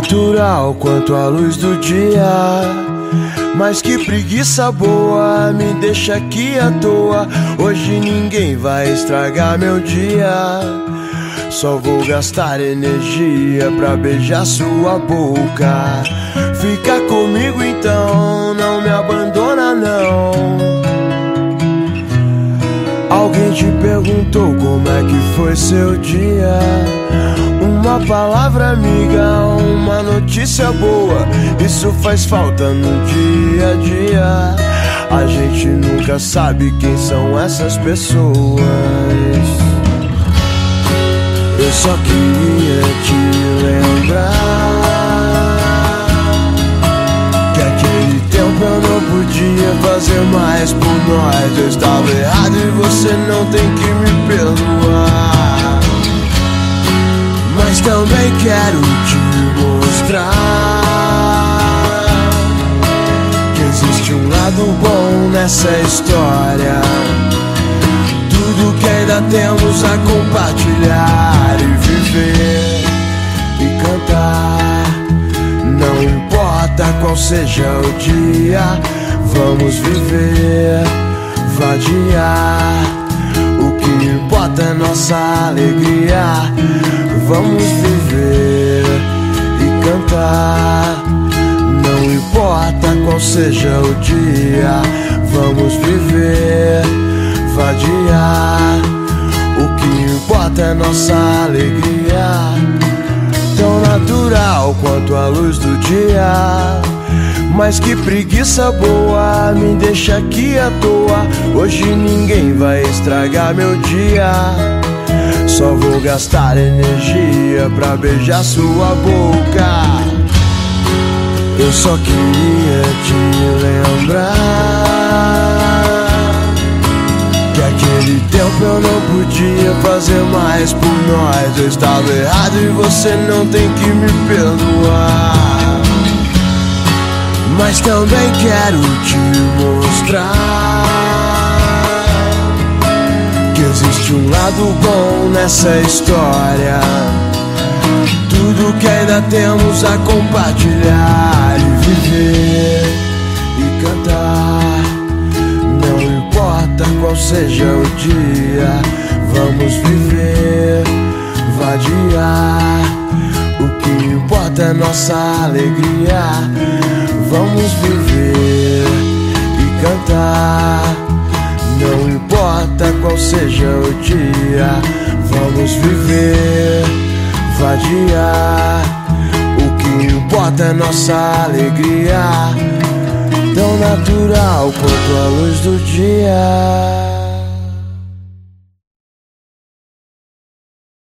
natural quanto a luz do dia. Mas que preguiça boa, me deixa aqui à toa. Hoje ninguém vai estragar meu dia. Só vou gastar energia pra beijar sua boca. Fica comigo então, não me abandona não. Alguém te perguntou como é que foi seu dia? Uma palavra amiga, uma notícia boa, isso faz falta no dia a dia. A gente nunca sabe quem são essas pessoas. Eu só queria te lembrar que aquele tempo eu não podia fazer mais por nós. Eu estava errado e você não tem que me perdoar. Mas também quero te mostrar que existe um lado bom nessa história. Tudo que ainda temos a compartilhar e viver e cantar. Não importa qual seja o dia, vamos viver, vadiar. O que importa é nossa alegria. Vamos viver e cantar. Não importa qual seja o dia, vamos viver, vadiar. O que importa é nossa alegria. Tão natural quanto a luz do dia. Mas que preguiça boa, me deixa aqui à toa. Hoje ninguém vai estragar meu dia. Só vou gastar energia pra beijar sua boca. Eu só queria te lembrar que aquele tempo eu não podia fazer mais por nós. Eu estava errado e você não tem que me perdoar. Mas também quero te mostrar que existe um lado bom nessa história. Tudo que ainda temos a compartilhar e viver e cantar. Não importa qual seja o dia, vamos viver, vadiar. O que importa é nossa alegria. Vamos viver e cantar. Não importa qual seja o dia, vamos viver, vadiar. O que importa é nossa alegria. Tão natural quanto a luz do dia.